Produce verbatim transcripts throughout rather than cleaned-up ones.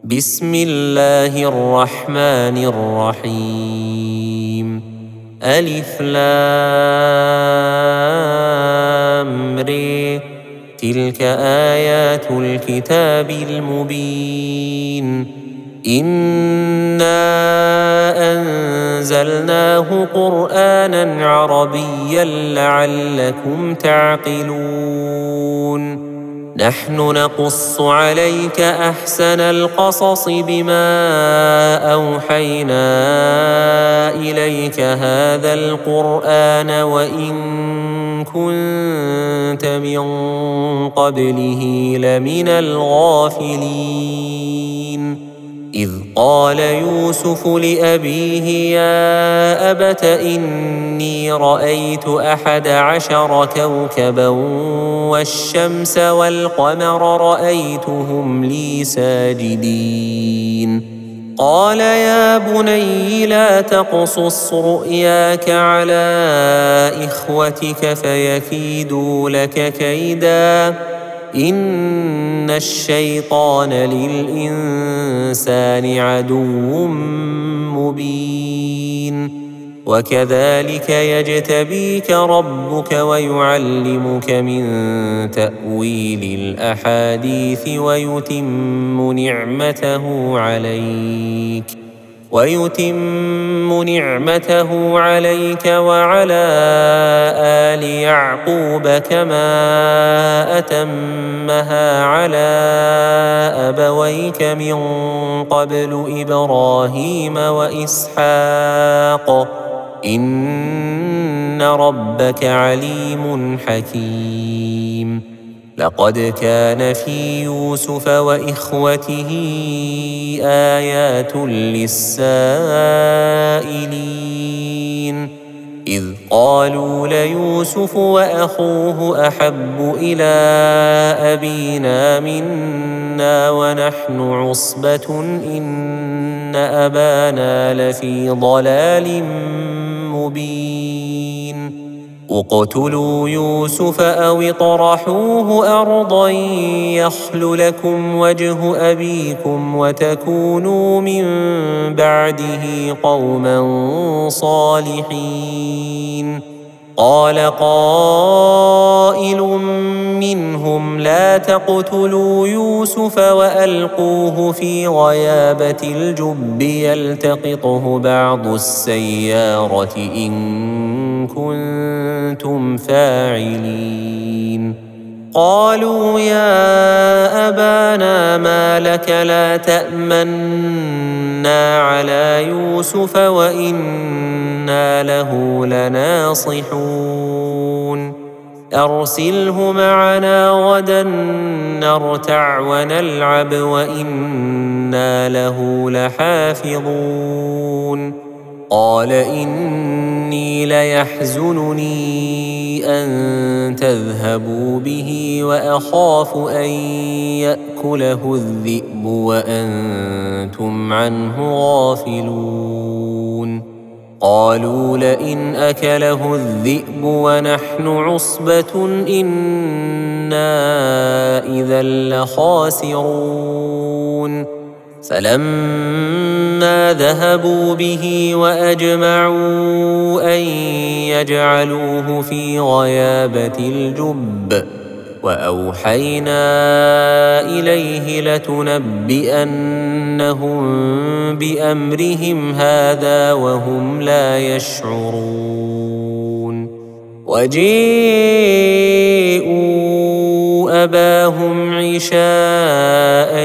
بسم الله الرحمن الرحيم. ألف لام ر. تلك آيات الكتاب المبين. إنا أنزلناه قرآنا عربيا لعلكم تعقلون. نحن نقص عليك أحسن القصص بما أوحينا إليك هذا القرآن وإن كنت من قبله لمن الغافلين. إذ قال يوسف لأبيه يا أبت إني رأيت أحد عشر كوكبا والشمس والقمر رأيتهم لي ساجدين. قال يا بني لا تقصص رؤياك على إخوتك فيكيدوا لك كيدا إن الشيطان للإنسان عدو مبين. وكذلك يجتبيك ربك ويعلمك من تأويل الأحاديث ويتم نعمته عليك ويتم نعمته عليك وعلى آل يعقوب كما أتمها على أبويك من قبل إبراهيم وإسحاق إن ربك عليم حكيم. لقد كان في يوسف وإخوته آيات للسائلين إذ قالوا ليوسف وأخوه أحب إلى أبينا منا ونحن عصبة إن أبانا لفي ضلال مبين. اقتلوا يوسف أو اطرحوه أرضا يخل لكم وجه أبيكم وتكونوا من بعده قوما صالحين. قال قائل منهم لا تقتلوا يوسف وألقوه في غيابة الجب يلتقطه بعض السيارة إن كنتم فاعلين. قالوا يا أبانا ما لك لا تأمنا على يوسف وإنا له لناصحون. أرسله معنا غدا نرتع ونلعب وإنا له لحافظون. قال إني ليحزنني أن تذهبوا به وأخاف أن يأكله الذئب وأنتم عنه غافلون. قالوا لئن أكله الذئب ونحن عصبة إنا إذا لخاسرون. فلما ذهبوا به وأجمعوا أن يجعلوه في غيابة الجب وأوحينا إليه لتنبئنهم بأمرهم هذا وهم لا يشعرون. وجيءوا أباهم عشاء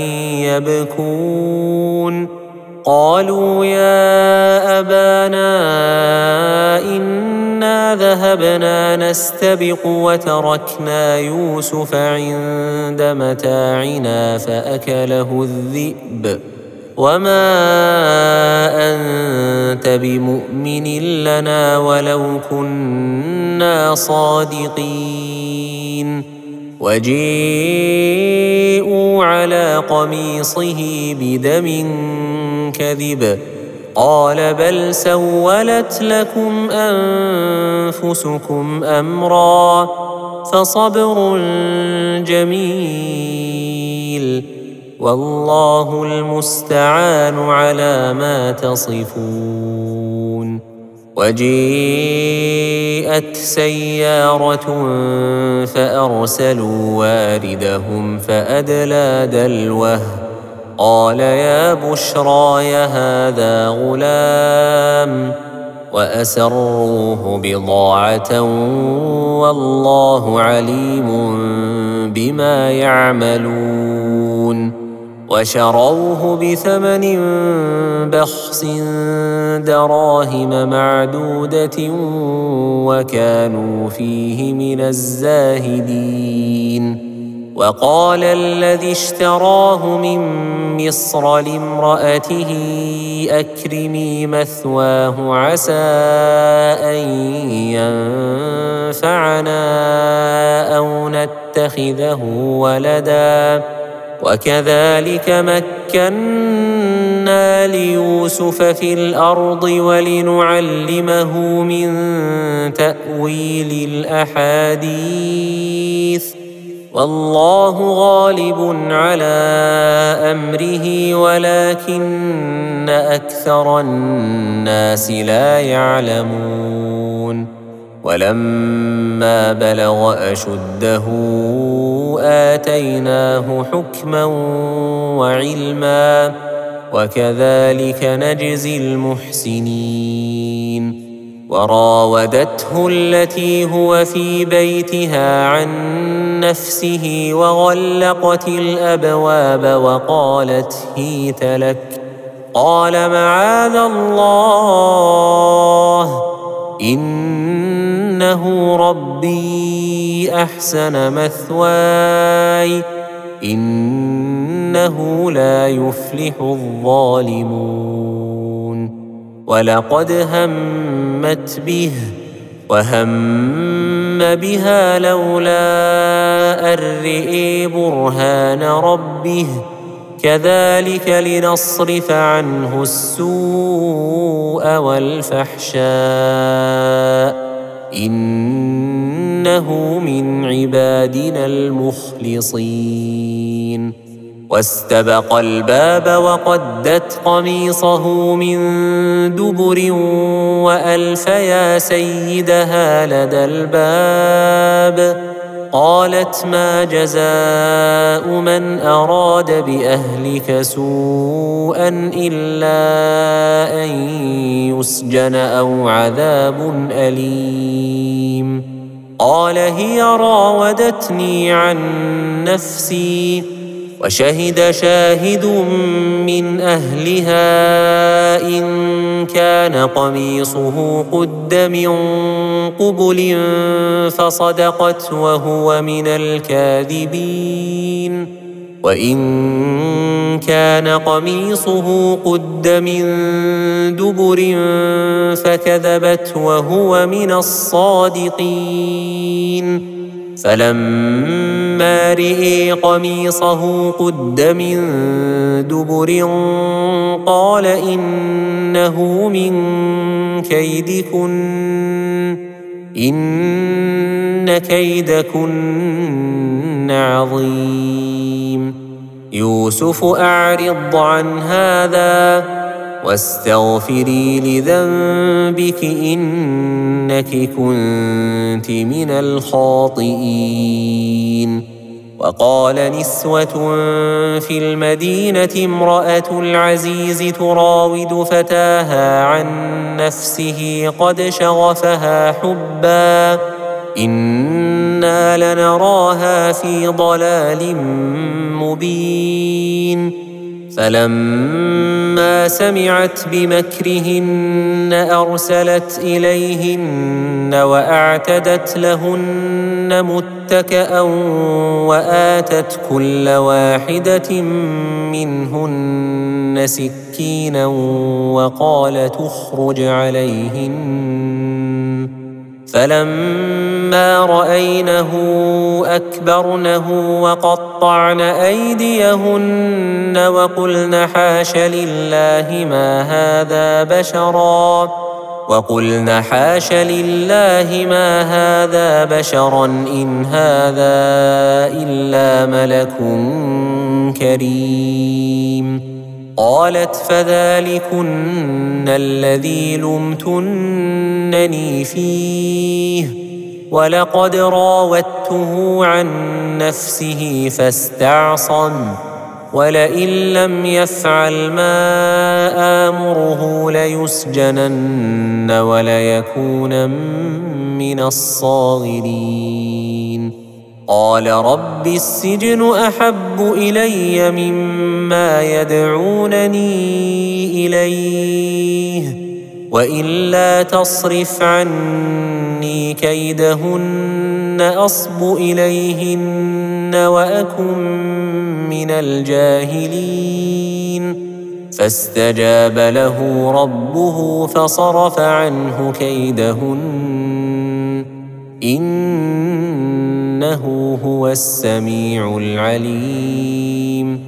يبكون. قالوا يا أبانا إنا ذهبنا نستبق وتركنا يوسف عند متاعنا فأكله الذئب وما أنت بمؤمن لنا ولو كنا صادقين. وجيءوا على قميصه بدم كذب قال بل سولت لكم أنفسكم أمرا فصبر جميل والله المستعان على ما تصفون. وجيءت سيارة فأرسلوا واردهم فأدلى دلوه قال يا بشراي هذا غلام وأسروه بضاعة والله عليم بما يعملون. وشروه بثمن بخس دراهم معدودة وكانوا فيه من الزاهدين. وقال الذي اشتراه من مصر لامرأته أكرمي مثواه عسى أن ينفعنا أو نتخذه ولدا وكذلك مكنا ليوسف في الأرض ولنعلمه من تأويل الأحاديث والله غالب على أمره ولكن أكثر الناس لا يعلمون. ولما بلغ أشده آتيناه حكما وعلما وكذلك نجزي المحسنين. وراودته التي هو في بيتها عن نفسه وغلقت الأبواب وقالت هيت لك قال معاذ الله إنه ربي أحسن مثواي إنه لا يفلح الظالمون. ولقد همت به وهم بها لولا أن رئي برهان ربه كذلك لنصرف عنه السوء والفحشاء إنه من عبادنا المخلصين. واستبق الباب وقدت قميصه من دبر وألف يا سيدها لدى الباب قالت ما جزاء من أراد بأهلك سوءا إلا أن يسجن أو عذاب أليم. قال هي راودتني عن نفسي وشهد شاهد من أهلها إن كان قميصه قد من قبل فصدقت وهو من الكاذبين وإن كان قميصه قد من دبر فكذبت وهو من الصادقين. فلما رئي قميصه قد من دبر قال إنه من كيدكن إن كيدكن عظيم. يوسف أعرض عن هذا واستغفري لذنبك إنك كنت من الخاطئين. وقال نسوة في المدينة امرأة العزيز تراود فتاها عن نفسه قد شغفها حبا إنا لنراها في ضلال مبين. فلما سمعت بمكرهن أرسلت إليهن وأعتدت لهن متكأ وآتت كل واحدة منهن سكينا وقالت اخرج عليهن. فلما رأينه أكبرنه وقطعن أيديهن وقلن حاش لله ما هذا بشرا وقلن حاش لله ما هذا بشرا إن هذا إلا ملك كريم. قالت فذلكن الذي لمتنني فيه ولقد راودته عن نفسه فاستعصم ولئن لم يفعل ما آمره ليسجنن وليكونن من الصاغرين. قال رب السجن أحب إلي مما يدعونني إليه وإلا تصرف عني كيدهن أصب إليهن وأكن من الجاهلين. فاستجاب له ربه فصرف عنه كيدهن إنه هو السميع العليم.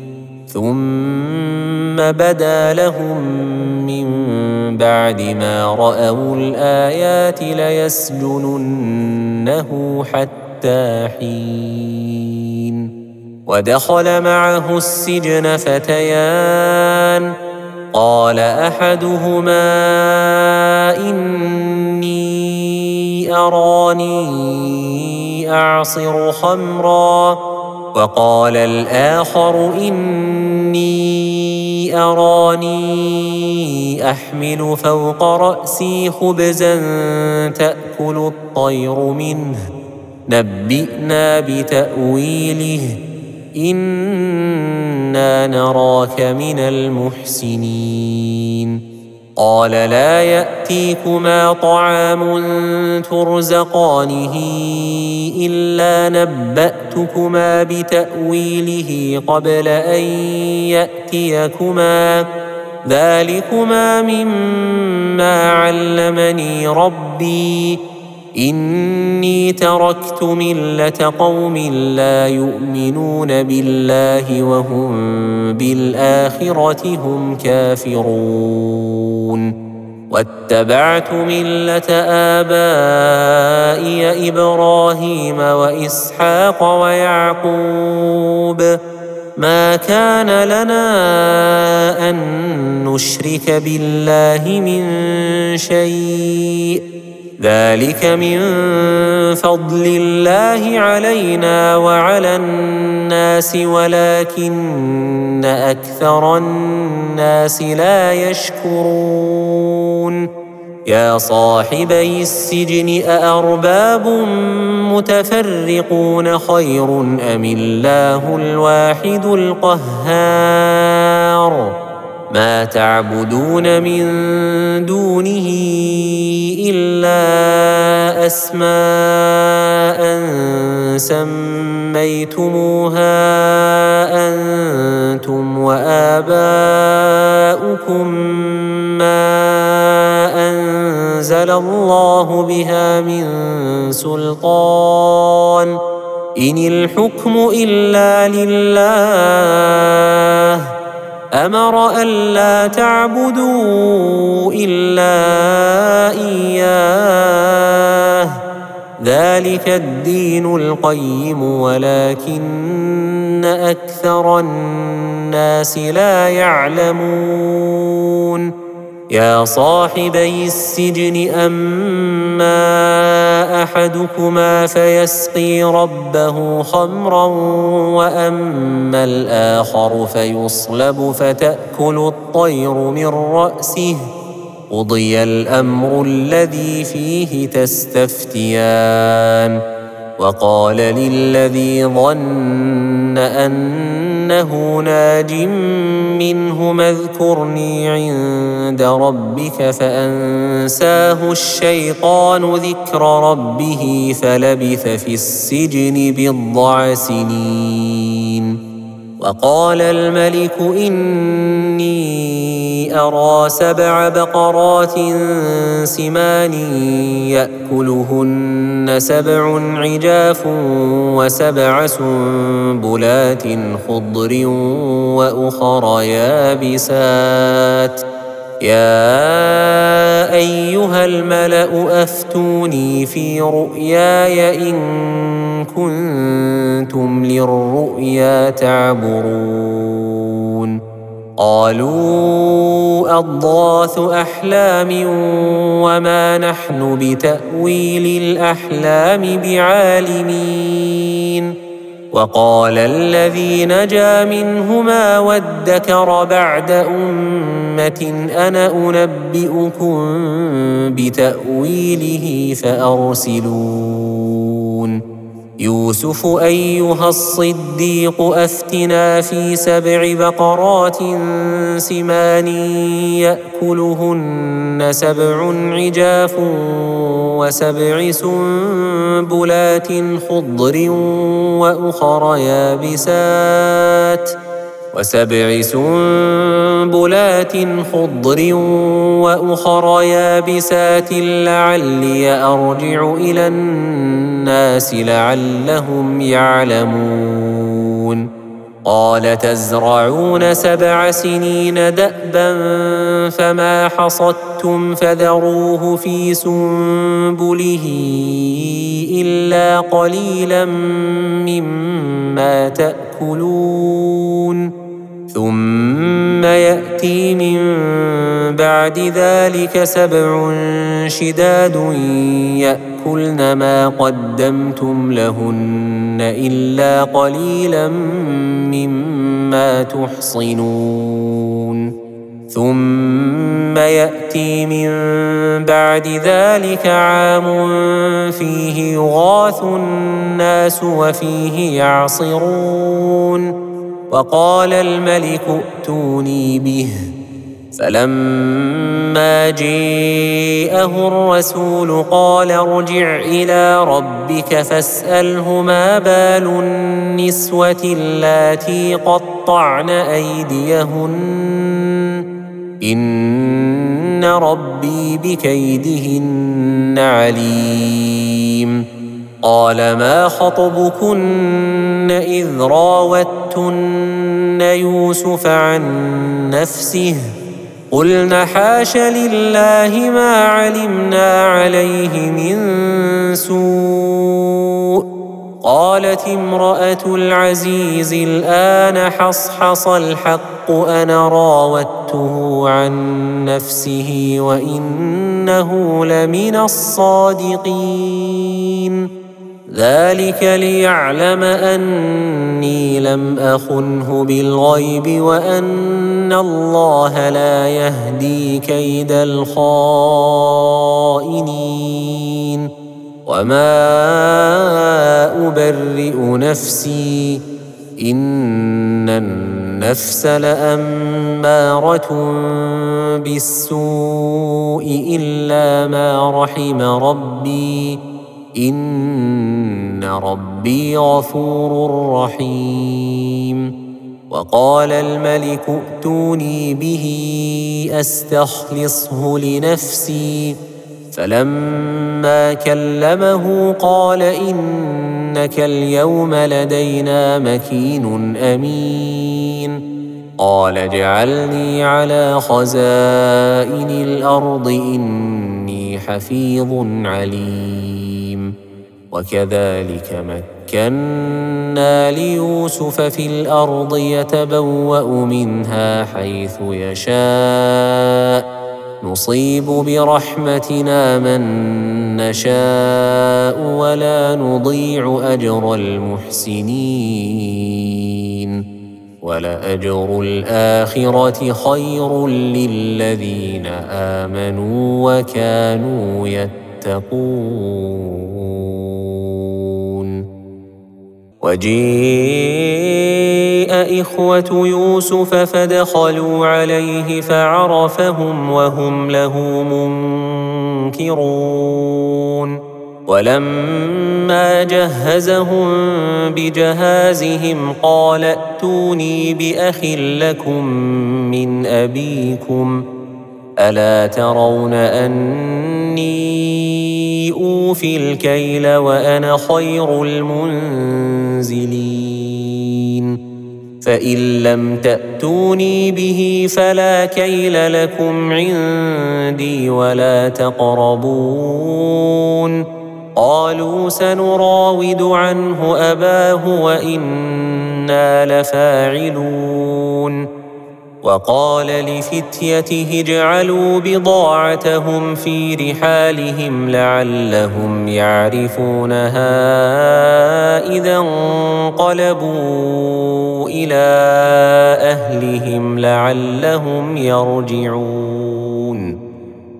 ثم بدا لهم من بعد ما رأوا الآيات ليسجننه حتى حين. ودخل معه السجن فتيان قال أحدهما إني أراني أعصر خمرا وقال الآخر إني أراني أحمل فوق رأسي خبزا تأكل الطير منه نبئنا بتأويله إنا نراك من المحسنين. قال لا يأتيكما طعام ترزقانه إلا نبأتكما بتأويله قبل أن يأتيكما ذلكما مما علمني ربي إني تركت ملة قوم لا يؤمنون بالله وهم بالآخرة هم كافرون. واتبعت ملة آبائي إبراهيم وإسحاق ويعقوب ما كان لنا أن نشرك بالله من شيء ذلك من فضل الله علينا وعلى الناس ولكن أكثر الناس لا يشكرون. يا صاحبي السجن أأرباب متفرقون خير أم الله الواحد القهار. ما تعبدون من دونه إلا أسماء سميتموها أنتم وآباؤكم ما أنزل الله بها من سلطان إن الحكم إلا لله أمر ألا تعبدوا إلا إياه ذلك الدين القيم ولكن أكثر الناس لا يعلمون. يا صاحبي السجن أما أحدكما فيسقي ربه خمرا وأما الآخر فيصلب فتأكل الطير من رأسه قضي الأمر الذي فيه تستفتيان. وقال للذي ظن أنه ناج منهما اذكرني عند ربك فأنساه الشيطان ذكر ربه فلبث في السجن بضع سنين. وقال الملك إني أرى سبع بقرات سمان يأكلهن سبع عجاف وسبع سنبلات خضر وأخر يابسات يا أيها الملأ أفتوني في رؤياي إن كنتم للرؤيا تعبرون قالوا أضغاث أحلام وما نحن بتأويل الأحلام بعالمين وقال الذي نجا منهما وادكر بعد أمة أنا أنبئكم بتأويله فأرسلون يوسف أيها الصديق أفتنا في سبع بقرات سمان يأكلهن سبع عجاف وسبع سنبلات خضر وأخر يابسات وسبع سنبلات خضر وأخر يابسات لعلي أرجع إلى الناس لعلهم يعلمون قال تزرعون سبع سنين دأبا فما حصدتم فذروه في سنبله إلا قليلا مما تأكلون ثم يأتي من بعد ذلك سبع شداد يأكلن ما قدمتم لهن إلا قليلا مما تحصنون ثم يأتي من بعد ذلك عام فيه يغاث الناس وفيه يعصرون وقال الملك ائتوني به فلما جاءه الرسول قال ارجع إلى ربك فاسأله ما بال النسوة اللاتي قطعن أيديهن إن ربي بكيدهن عليم قال ما خطبكن إذ راوتن يوسف عن نفسه قلنا حاش لله ما علمنا عليه من سوء قالت امرأة العزيز الآن حصحص الحق أنا راودته عن نفسه وإنه لمن الصادقين ذلك ليعلم أني لم أخنه بالغيب وأن الله لا يهدي كيد الخائنين وما أبرئ نفسي إن النفس لأمارة بالسوء إلا ما رحم ربي إن ربي غفور رحيم وقال الملك ائتوني به أستخلصه لنفسي فلما كلمه قال إنك اليوم لدينا مكين أمين قال اجعلني على خزائن الأرض إني حفيظ عليم وكذلك مكنا ليوسف في الأرض يتبوأ منها حيث يشاء نصيب برحمتنا من نشاء ولا نضيع أجر المحسنين ولأجر الآخرة خير للذين آمنوا وكانوا يتقون وجيء إخوة يوسف فدخلوا عليه فعرفهم وهم له منكرون ولما جهزهم بجهازهم قال ائتوني بأخ لكم من أبيكم ألا ترون أني أوفي الكيل وأنا خير المنزلين فإن لم تأتوني به فلا كيل لكم عندي ولا تقربون قالوا سنراود عنه أباه وإنا لفاعلون وقال لفتيته اجعلوا بضاعتهم في رحالهم لعلهم يعرفونها إذا انقلبوا إلى أهلهم لعلهم يرجعون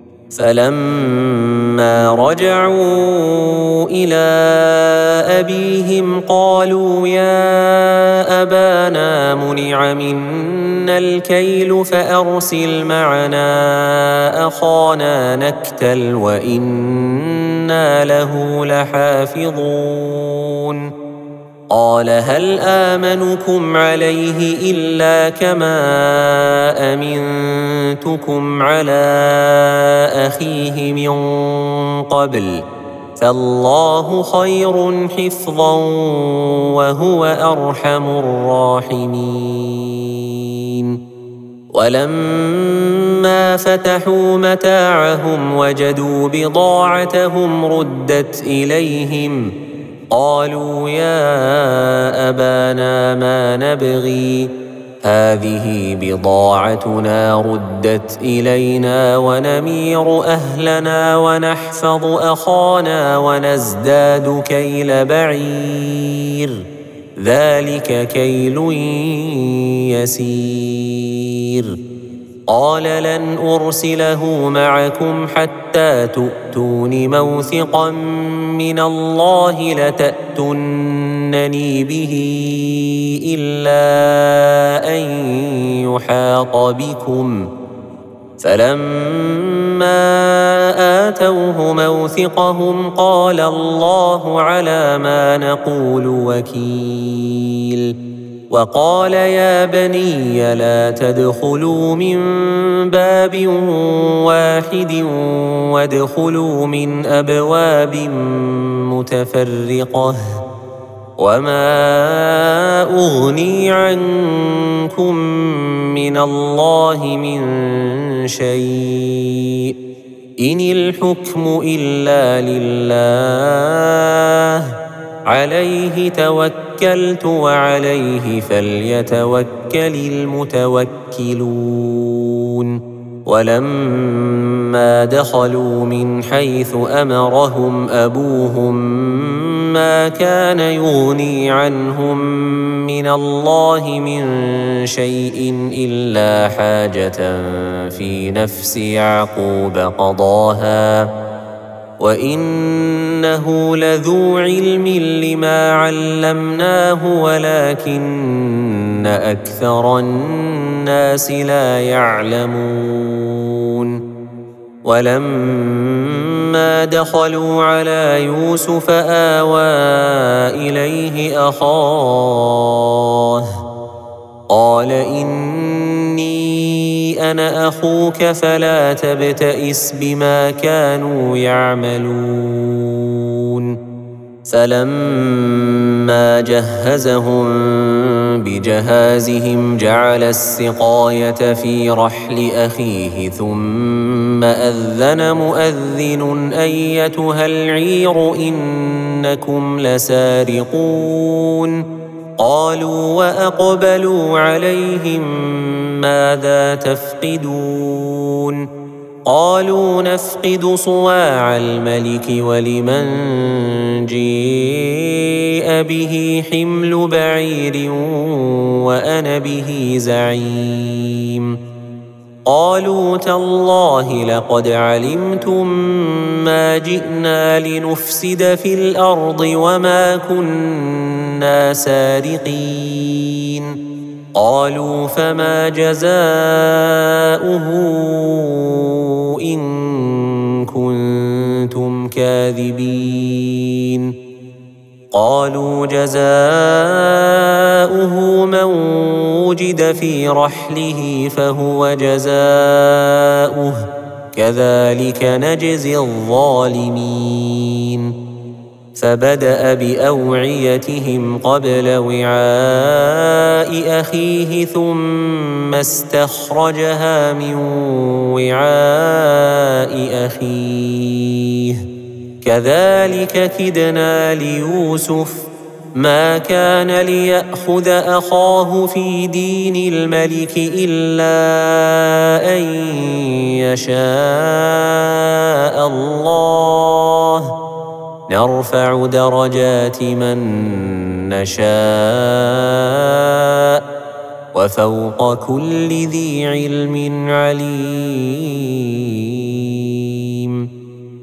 فلما رجعوا إلى أبيهم قالوا يا أبانا منع منا الكيل فأرسل معنا أخانا نكتل وإنا له لحافظون قال هل آمنكم عليه إلا كما أمنتكم على أخيه من قبل فالله خير حفظا وهو أرحم الراحمين ولما فتحوا متاعهم وجدوا بضاعتهم ردت إليهم قالوا يا أبانا ما نبغي هذه بضاعتنا ردت إلينا ونمير أهلنا ونحفظ أخانا ونزداد كيل بعير ذلك كيل يسير قال لن أرسله معكم حتى تؤتون موثقا من الله لتأتونني به إلا أن يحاط بكم فلما آتوه موثقهم قال الله على ما نقول وكيل وقال يا بني لا تدخلوا من باب واحد وادخلوا من أبواب متفرقة وما أغني عنكم من الله من شيء إن الحكم إلا لله عليه توكلت وعليه فليتوكل المتوكلون ولما دخلوا من حيث أمرهم أبوهم ما كان يغني عنهم من الله من شيء إلا حاجة في نفس يعقوب قضاها وإنه لذو علم لما علمناه ولكن أكثر الناس لا يعلمون ولما دخلوا على يوسف آوى إليه أخاه قال إني أنا أخوك فلا تبتئس بما كانوا يعملون فلما جهزهم بجهازهم جعل السقاية في رحل أخيه ثم أذن مؤذن أيتها العير إنكم لسارقون قالوا وأقبلوا عليهم ماذا تفقدون قالوا نفقد صواع الملك ولمن جيء به حمل بعير وأنا به زعيم قالوا تالله لقد علمتم ما جئنا لنفسد في الأرض وما كنا سارقين قالوا فما جزاؤه إن كنتم كاذبين قالوا جزاؤه من وجد في رحله فهو جزاؤه كذلك نجزي الظالمين فبدأ بأوعيتهم قبل وعاء أخيه ثم استخرجها من وعاء أخيه كذلك كدنا ليوسف ما كان ليأخذ أخاه في دين الملك إلا أن يشاء الله نرفع درجات من نشاء وفوق كل ذي علم عليم.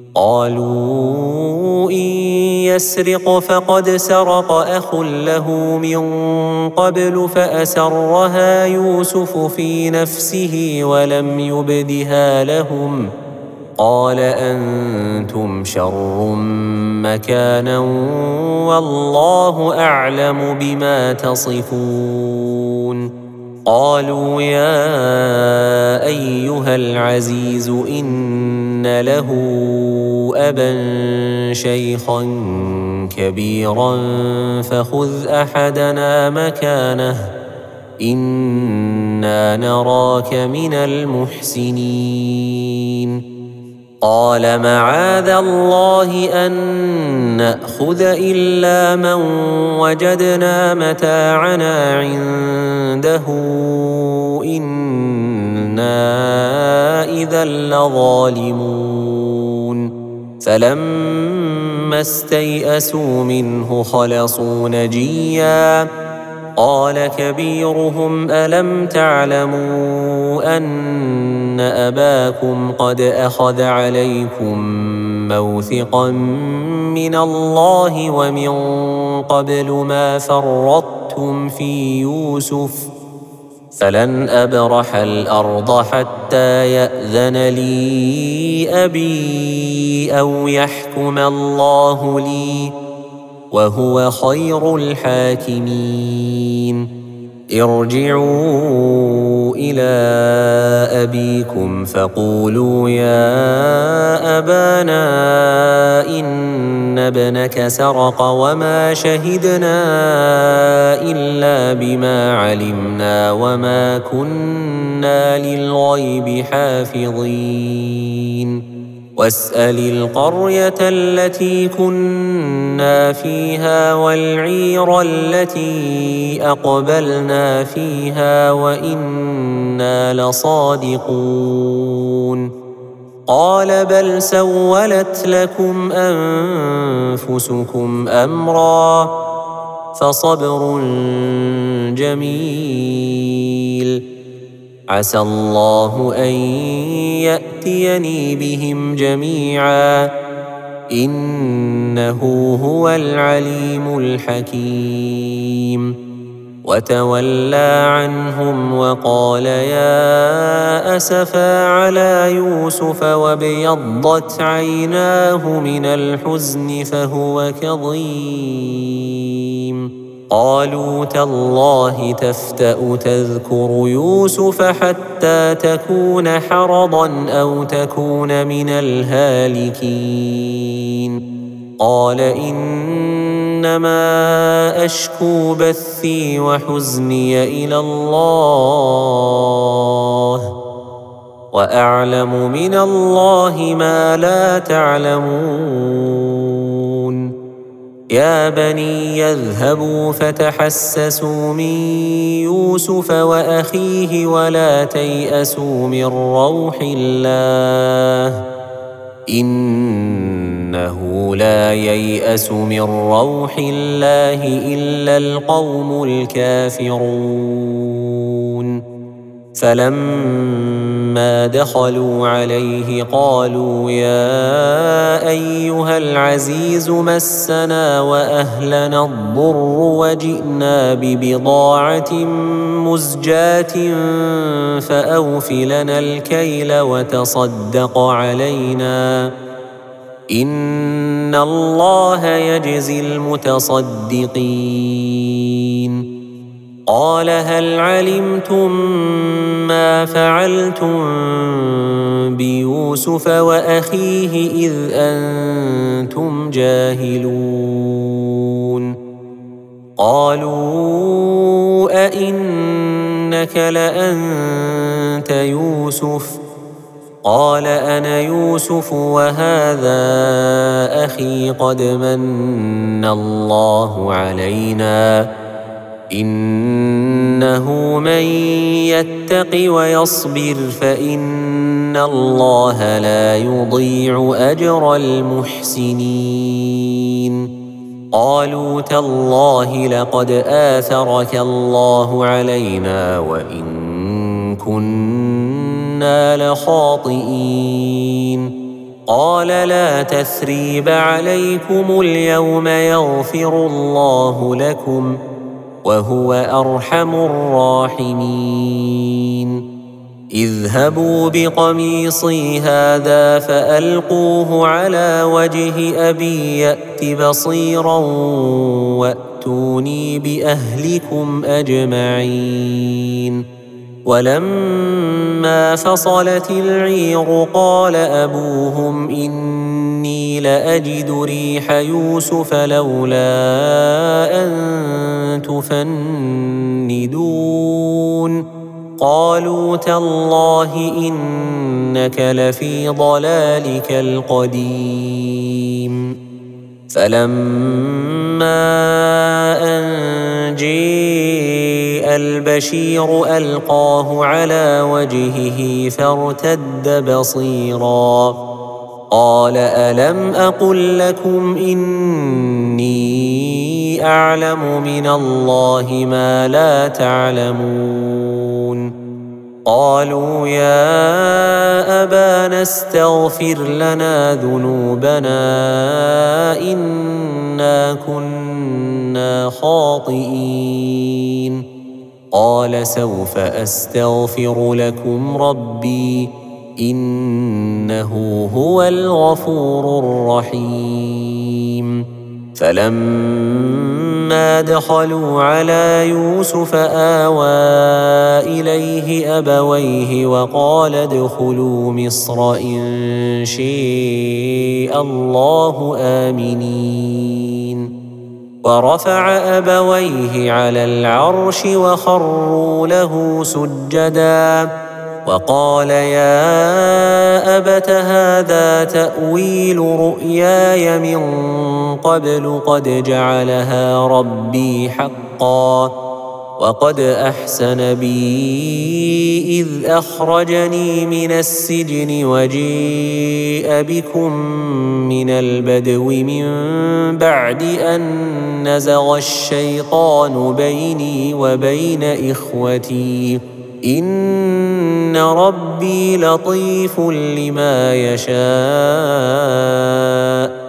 قالوا إن يسرق فقد سرق أخ له من قبل فأسرها يوسف في نفسه ولم يبدها لهم قال أنتم شر مكانا والله أعلم بما تصفون. قالوا يا أيها العزيز إن له أبا شيخا كبيرا فخذ أحدنا مكانه إنا نراك من المحسنين. قال معاذ الله أن نأخذ إلا من وجدنا متاعنا عنده إنا إذا لظالمون. فلما استيئسوا منه خلصوا نجيا قال كبيرهم ألم تعلموا أن أباكم قد أخذ عليكم موثقا من الله ومن قبل ما فرطتم في يوسف فلن أبرح الأرض حتى يأذن لي أبي أو يحكم الله لي وهو خير الحاكمين. ارجعوا إلى أبيكم فقولوا يا أبانا إن ابنك سرق وما شهدنا إلا بما علمنا وما كنا للغيب حافظين. واسأل القرية التي كنا فيها والعير التي أقبلنا فيها وإنا لصادقون. قال بل سولت لكم أنفسكم أمرا فصبر جميل عسى الله أن يأتيني بهم جميعا إنه هو العليم الحكيم. وتولى عنهم وقال يا أسفا على يوسف وابيضت عيناه من الحزن فهو كظيم. قالوا تالله تفتأ تذكر يوسف حتى تكون حرضا أو تكون من الهالكين. قال إنما أشكو بثي وحزني إلى الله وأعلم من الله ما لا تعلمون. يا بني يذهبوا فتحسسوا من يوسف وأخيه ولا تيأسوا من روح الله إنه لا ييأس من روح الله إلا القوم الكافرون. فلما دخلوا عليه قالوا يا أيها العزيز مسنا وأهلنا الضر وجئنا ببضاعة مزجاة فأوف لنا الكيل وتصدق علينا إن الله يجزي المتصدقين. قال هل علمتم ما فعلتم بيوسف وأخيه إذ أنتم جاهلون؟ قالوا أئنك لأنت يوسف قال أنا يوسف وهذا أخي قد من الله علينا إنه من يتق ويصبر فإن الله لا يضيع أجر المحسنين قالوا تالله لقد آثرك الله علينا وإن كنا لخاطئين قال لا تثريب عليكم اليوم يغفر الله لكم وهو أرحم الراحمين اذهبوا بقميصي هذا فألقوه على وجه أبي يأت بصيرا وأتوني بأهلكم أجمعين ولما فصلت العير قال أبوهم إني لأجد ريح يوسف لولا أن تفندون قالوا تالله إنك لفي ضلالك القديم فلما أن جيء البشير ألقاه على وجهه فارتد بصيرا قال ألم أقل لكم إني أعلم من الله ما لا تعلمون قالوا يا أبانا استغفر لنا ذنوبنا إنا كنا خاطئين قال سوف أستغفر لكم ربي إنه هو الغفور الرحيم فلما دخلوا على يوسف آوى إليه أبويه وقال ادخلوا مصر إن شاء الله آمنين ورفع أبويه على العرش وخروا له سجدا وقال يا أبت هذا تأويل رؤياي من قبل قد جعلها ربي حقا وقد أحسن بي إذ أخرجني من السجن وجيء بكم من البدو من بعد أن نزغ الشيطان بيني وبين إخوتي إن ربي لطيف لما يشاء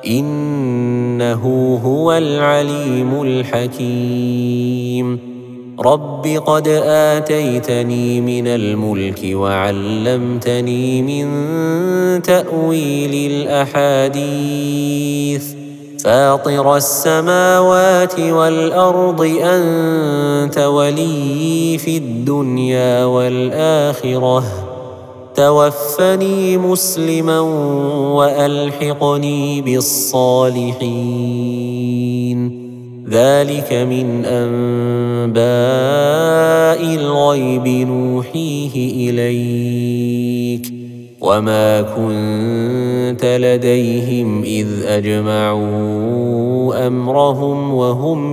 إنه هو العليم الحكيم رب قد آتيتني من الملك وعلمتني من تأويل الأحاديث فاطر السماوات والأرض أنت ولي في الدنيا والآخرة توفني مسلما وألحقني بالصالحين ذلك من أنباء الغيب نوحيه إليك وما كنت لديهم إذ أجمعوا أمرهم وهم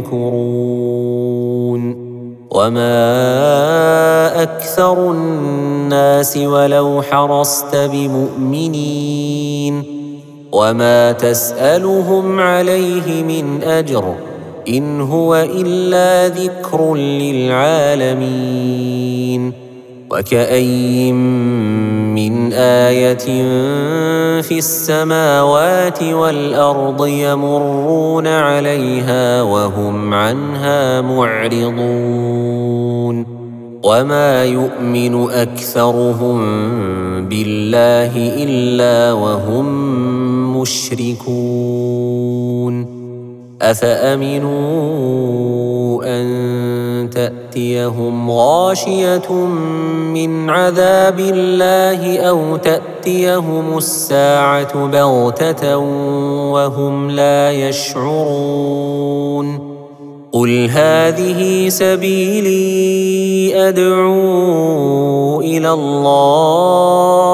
يمكرون وما أكثر الناس ولو حرصت بمؤمنين وما تسألهم عليه من أجر إن هو إلا ذكر للعالمين وكأي من آية في السماوات والأرض يمرون عليها وهم عنها معرضون وما يؤمن أكثرهم بالله إلا وهم مشركون أفأمنوا أن تأتيهم غاشية من عذاب الله أو تأتيهم الساعة بغتة وهم لا يشعرون قل هذه سبيلي أدعو إلى الله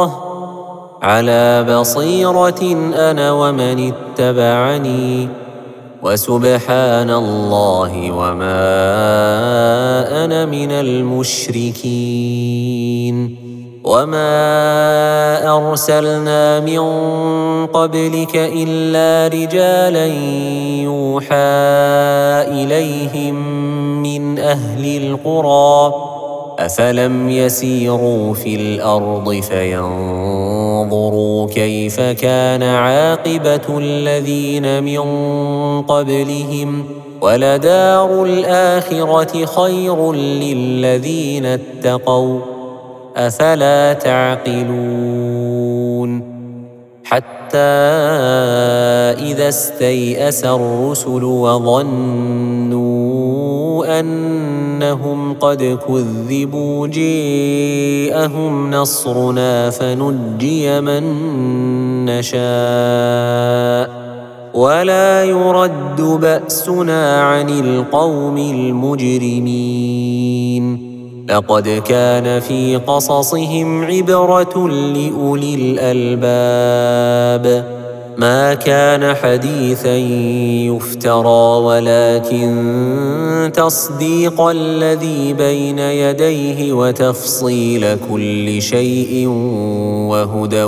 على بصيرة أنا ومن اتبعني وسبحان الله وما أنا من المشركين. وما أرسلنا من قبلك إلا رجالا يوحى إليهم من أهل القرى أفلم يسيروا في الأرض فينظروا كيف كان عاقبة الذين من قبلهم ولدار الآخرة خير للذين اتقوا أفلا تعقلون. حتى إذا استيأس الرسل وظنوا أنهم قد كذبوا جاءهم نصرنا فنجي من نشاء ولا يرد بأسنا عن القوم المجرمين. لقد كان في قصصهم عبرة لأولي الألباب ما كان حديثا يفترى ولكن تصديق الذي بين يديه وتفصيل كل شيء وهدى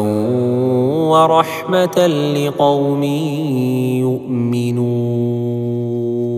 ورحمة لقوم يؤمنون.